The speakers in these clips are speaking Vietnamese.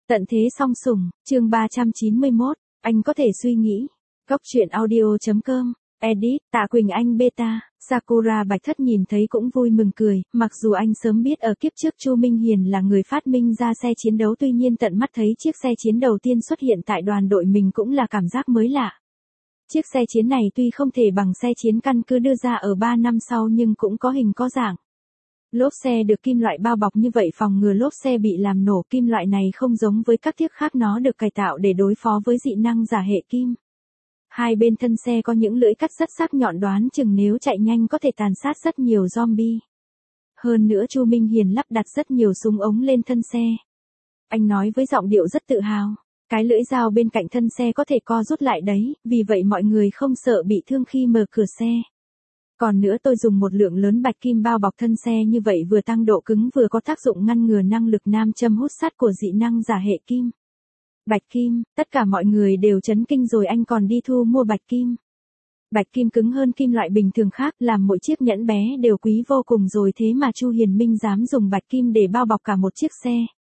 Tận thế song sủng, chương 391, anh có thể suy nghĩ. Góc truyện audio.com, edit, Tạ Quỳnh Anh beta, Sakura Bạch Thất nhìn thấy cũng vui mừng cười, mặc dù anh sớm biết ở kiếp trước Chu Minh Hiền là người phát minh ra xe chiến đấu, tuy nhiên tận mắt thấy chiếc xe chiến đầu tiên xuất hiện tại đoàn đội mình cũng là cảm giác mới lạ. Chiếc xe chiến này tuy không thể bằng xe chiến căn cứ đưa ra ở 3 năm sau nhưng cũng có hình có dạng. Lốp xe được kim loại bao bọc như vậy phòng ngừa lốp xe bị làm nổ, kim loại này không giống với các chiếc khác, nó được cải tạo để đối phó với dị năng giả hệ kim. Hai bên thân xe có những lưỡi cắt rất sắc nhọn, đoán chừng nếu chạy nhanh có thể tàn sát rất nhiều zombie. Hơn nữa Chu Minh Hiền lắp đặt rất nhiều súng ống lên thân xe. Anh nói với giọng điệu rất tự hào, cái lưỡi dao bên cạnh thân xe có thể co rút lại đấy, vì vậy mọi người không sợ bị thương khi mở cửa xe. Còn nữa tôi dùng một lượng lớn bạch kim bao bọc thân xe, như vậy vừa tăng độ cứng vừa có tác dụng ngăn ngừa năng lực nam châm hút sắt của dị năng giả hệ kim. Bạch kim, tất cả mọi người đều chấn kinh rồi, anh còn đi thu mua bạch kim. Bạch kim cứng hơn kim loại bình thường khác, làm mỗi chiếc nhẫn bé đều quý vô cùng rồi, thế mà Chu Hiền Minh dám dùng bạch kim để bao bọc cả một chiếc xe.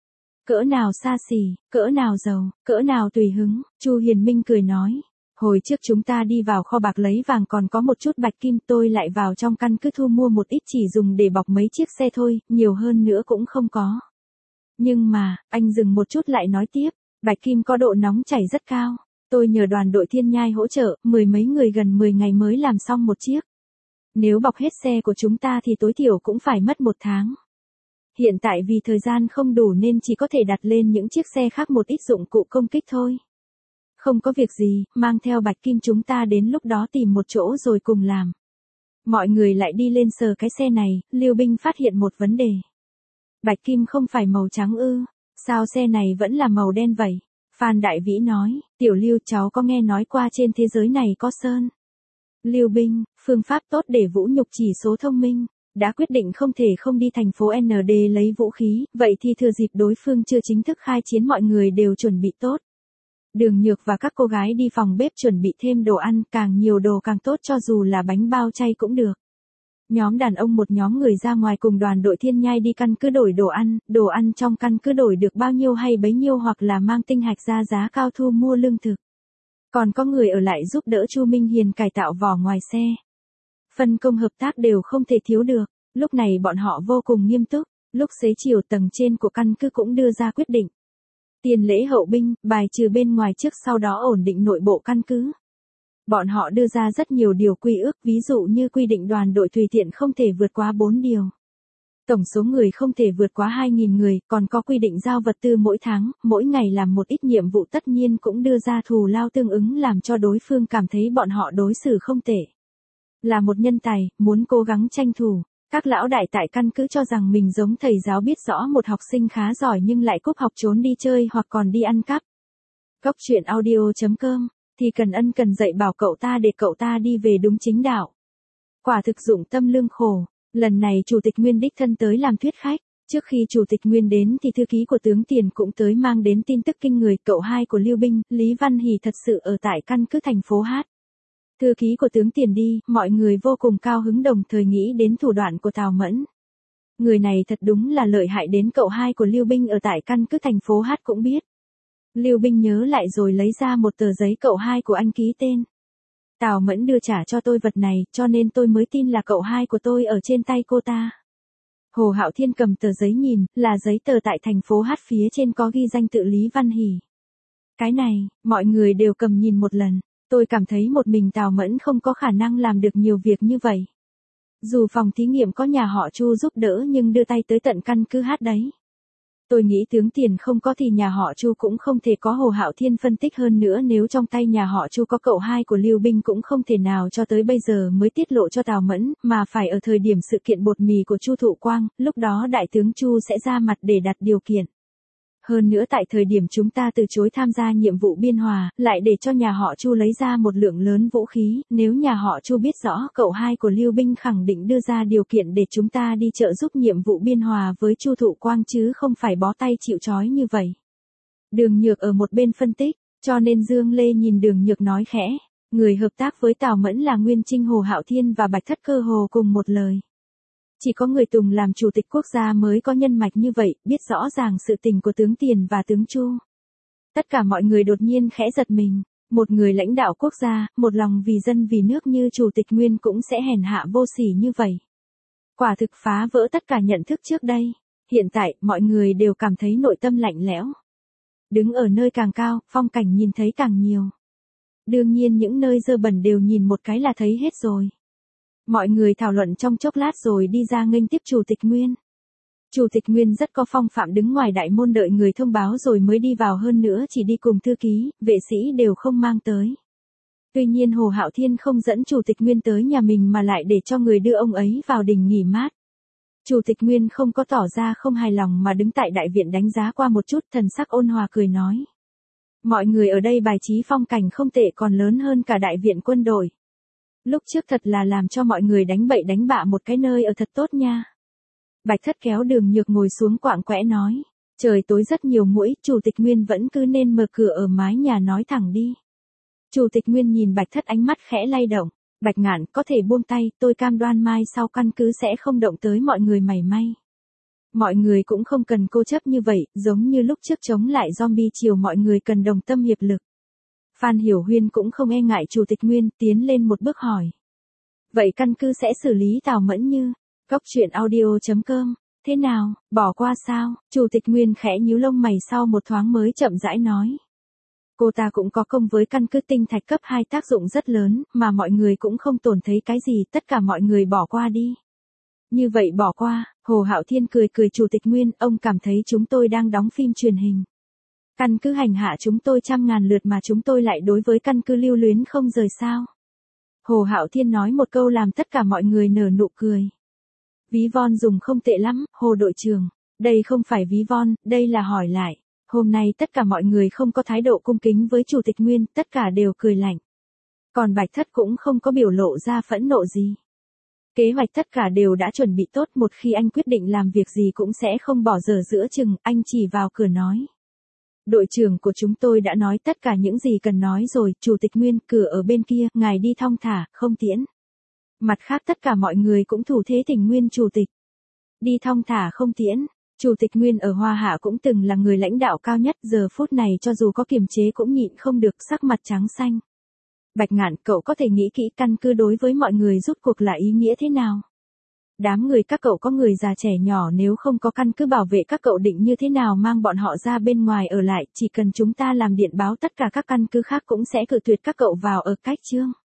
Cỡ nào xa xỉ, cỡ nào giàu, cỡ nào tùy hứng. Chu Hiền Minh cười nói. Hồi trước chúng ta đi vào kho bạc lấy vàng còn có một chút bạch kim, tôi lại vào trong căn cứ thu mua một ít chỉ dùng để bọc mấy chiếc xe thôi, nhiều hơn nữa cũng không có. Nhưng mà, anh dừng một chút lại nói tiếp, bạch kim có độ nóng chảy rất cao. Tôi nhờ đoàn đội Thiên Nhai hỗ trợ, mười mấy người gần 10 ngày mới làm xong một chiếc. Nếu bọc hết xe của chúng ta thì tối thiểu cũng phải mất 1 tháng. Hiện tại vì thời gian không đủ nên chỉ có thể đặt lên những chiếc xe khác một ít dụng cụ công kích thôi. Không có việc gì, mang theo bạch kim chúng ta đến lúc đó tìm một chỗ rồi cùng làm. Mọi người lại đi lên sờ cái xe này, Lưu Binh phát hiện một vấn đề. Bạch kim không phải màu trắng ư, sao xe này vẫn là màu đen vậy? Phan Đại Vĩ nói, Tiểu Lưu cháu có nghe nói qua trên thế giới này có sơn. Lưu Binh, phương pháp tốt để vũ nhục chỉ số thông minh, đã quyết định không thể không đi thành phố ND lấy vũ khí, vậy thì thừa dịp đối phương chưa chính thức khai chiến mọi người đều chuẩn bị tốt. Đường Nhược và các cô gái đi phòng bếp chuẩn bị thêm đồ ăn, càng nhiều đồ càng tốt, cho dù là bánh bao chay cũng được. Nhóm đàn ông một nhóm người ra ngoài cùng đoàn đội Thiên Nhai đi căn cứ đổi đồ ăn trong căn cứ đổi được bao nhiêu hay bấy nhiêu, hoặc là mang tinh hạch ra giá cao thu mua lương thực. Còn có người ở lại giúp đỡ Chu Minh Hiền cải tạo vỏ ngoài xe. Phân công hợp tác đều không thể thiếu được, lúc này bọn họ vô cùng nghiêm túc, lúc xế chiều tầng trên của căn cứ cũng đưa ra quyết định. Tiền lễ hậu binh, bài trừ bên ngoài trước sau đó ổn định nội bộ căn cứ. Bọn họ đưa ra rất nhiều điều quy ước, ví dụ như quy định đoàn đội tùy tiện không thể vượt quá 4 điều. Tổng số người không thể vượt quá 2.000 người, còn có quy định giao vật tư mỗi tháng, mỗi ngày làm một ít nhiệm vụ, tất nhiên cũng đưa ra thù lao tương ứng làm cho đối phương cảm thấy bọn họ đối xử không tệ. Là một nhân tài, muốn cố gắng tranh thủ. Các lão đại tại căn cứ cho rằng mình giống thầy giáo biết rõ một học sinh khá giỏi nhưng lại cúp học trốn đi chơi hoặc còn đi ăn cắp. Góc truyện audio.com, thì cần ân cần dạy bảo cậu ta để cậu ta đi về đúng chính đạo. Quả thực dụng tâm lương khổ. Lần này Chủ tịch Nguyên đích thân tới làm thuyết khách. Trước khi Chủ tịch Nguyên đến thì thư ký của tướng Tiền cũng tới mang đến tin tức kinh người, cậu hai của Lưu Binh, Lý Văn Hỷ thật sự ở tại căn cứ thành phố Hát. Thư ký của tướng Tiền đi, mọi người vô cùng cao hứng, đồng thời nghĩ đến thủ đoạn của Tào Mẫn. Người này thật đúng là lợi hại, đến cậu hai của Lưu Binh ở tại căn cứ thành phố Hát cũng biết. Lưu Binh nhớ lại rồi lấy ra một tờ giấy cậu hai của anh ký tên. Tào Mẫn đưa trả cho tôi vật này, cho nên tôi mới tin là cậu hai của tôi ở trên tay cô ta. Hồ Hạo Thiên cầm tờ giấy nhìn, là giấy tờ tại thành phố Hát, phía trên có ghi danh tự Lý Văn Hỷ. Cái này, mọi người đều cầm nhìn một lần. Tôi cảm thấy một mình Tào Mẫn không có khả năng làm được nhiều việc như vậy. Dù phòng thí nghiệm có nhà họ Chu giúp đỡ nhưng đưa tay tới tận căn cứ Hát đấy. Tôi nghĩ tướng Tiền không có thì nhà họ Chu cũng không thể có. Hồ Hạo Thiên phân tích hơn nữa, nếu trong tay nhà họ Chu có cậu hai của Lưu Binh cũng không thể nào cho tới bây giờ mới tiết lộ cho Tào Mẫn, mà phải ở thời điểm sự kiện bột mì của Chu Thụ Quang, lúc đó đại tướng Chu sẽ ra mặt để đặt điều kiện. Hơn nữa tại thời điểm chúng ta từ chối tham gia nhiệm vụ biên hòa, lại để cho nhà họ Chu lấy ra một lượng lớn vũ khí, nếu nhà họ Chu biết rõ cậu hai của Lưu Binh khẳng định đưa ra điều kiện để chúng ta đi trợ giúp nhiệm vụ biên hòa với Chu Thụ Quang chứ không phải bó tay chịu trói như vậy. Đường Nhược ở một bên phân tích, cho nên Dương Lê nhìn Đường Nhược nói khẽ, người hợp tác với Tào Mẫn là Nguyên Trinh, Hồ Hạo Thiên và Bạch Thất cơ hồ cùng một lời. Chỉ có người Tùng làm chủ tịch quốc gia mới có nhân mạch như vậy, biết rõ ràng sự tình của tướng Tiền và tướng Chu. Tất cả mọi người đột nhiên khẽ giật mình. Một người lãnh đạo quốc gia, một lòng vì dân vì nước như chủ tịch Nguyên cũng sẽ hèn hạ vô sỉ như vậy. Quả thực phá vỡ tất cả nhận thức trước đây. Hiện tại, mọi người đều cảm thấy nội tâm lạnh lẽo. Đứng ở nơi càng cao, phong cảnh nhìn thấy càng nhiều. Đương nhiên những nơi dơ bẩn đều nhìn một cái là thấy hết rồi. Mọi người thảo luận trong chốc lát rồi đi ra nghênh tiếp Chủ tịch Nguyên. Chủ tịch Nguyên rất có phong phạm đứng ngoài đại môn đợi người thông báo rồi mới đi vào, hơn nữa chỉ đi cùng thư ký, vệ sĩ đều không mang tới. Tuy nhiên Hồ Hạo Thiên không dẫn Chủ tịch Nguyên tới nhà mình mà lại để cho người đưa ông ấy vào đình nghỉ mát. Chủ tịch Nguyên không có tỏ ra không hài lòng mà đứng tại đại viện đánh giá qua một chút, thần sắc ôn hòa cười nói. Mọi người ở đây bài trí phong cảnh không tệ, còn lớn hơn cả đại viện quân đội. Lúc trước thật là làm cho mọi người đánh bậy đánh bạ một cái nơi ở thật tốt nha. Bạch Thất kéo Đường Nhược ngồi xuống quạng quẽ nói. Trời tối rất nhiều muỗi, Chủ tịch Nguyên vẫn cứ nên mở cửa ở mái nhà nói thẳng đi. Chủ tịch Nguyên nhìn Bạch Thất ánh mắt khẽ lay động. Bạch Ngạn, có thể buông tay, tôi cam đoan mai sau căn cứ sẽ không động tới mọi người mảy may. Mọi người cũng không cần cố chấp như vậy, giống như lúc trước chống lại zombie chiều, mọi người cần đồng tâm hiệp lực. Phan Hiểu Huyên cũng không e ngại Chủ tịch Nguyên, tiến lên một bước hỏi. Vậy căn cứ sẽ xử lý Tào Mẫn Như? Cóc truyện audio.com. Thế nào, bỏ qua sao? Chủ tịch Nguyên khẽ nhíu lông mày sau một thoáng mới chậm rãi nói. Cô ta cũng có công với căn cứ tinh thạch cấp 2 tác dụng rất lớn, mà mọi người cũng không tổn thấy cái gì, tất cả mọi người bỏ qua đi. Như vậy bỏ qua, Hồ Hạo Thiên cười cười. Chủ tịch Nguyên, ông cảm thấy chúng tôi đang đóng phim truyền hình. Căn cứ hành hạ chúng tôi trăm ngàn lượt mà chúng tôi lại đối với căn cứ lưu luyến không rời sao? Hồ Hạo Thiên nói một câu làm tất cả mọi người nở nụ cười. Ví von dùng không tệ lắm, Hồ đội trưởng. Đây không phải ví von, đây là hỏi lại. Hôm nay tất cả mọi người không có thái độ cung kính với Chủ tịch Nguyên, tất cả đều cười lạnh. Còn Bạch Thất cũng không có biểu lộ ra phẫn nộ gì. Kế hoạch tất cả đều đã chuẩn bị tốt, một khi anh quyết định làm việc gì cũng sẽ không bỏ dở giữa chừng, anh chỉ vào cửa nói. Đội trưởng của chúng tôi đã nói tất cả những gì cần nói rồi, Chủ tịch Nguyên, cửa ở bên kia, ngài đi thong thả, không tiễn. Mặt khác tất cả mọi người cũng thủ thế thỉnh Nguyên Chủ tịch. Đi thong thả không tiễn. Chủ tịch Nguyên ở Hoa Hạ cũng từng là người lãnh đạo cao nhất, giờ phút này cho dù có kiềm chế cũng nhịn không được, sắc mặt trắng xanh. Bạch Ngạn, cậu có thể nghĩ kỹ căn cứ đối với mọi người rút cuộc là ý nghĩa thế nào? Đám người các cậu có người già trẻ nhỏ, nếu không có căn cứ bảo vệ các cậu định như thế nào mang bọn họ ra bên ngoài ở lại, chỉ cần chúng ta làm điện báo tất cả các căn cứ khác cũng sẽ cự tuyệt các cậu vào ở cách chương.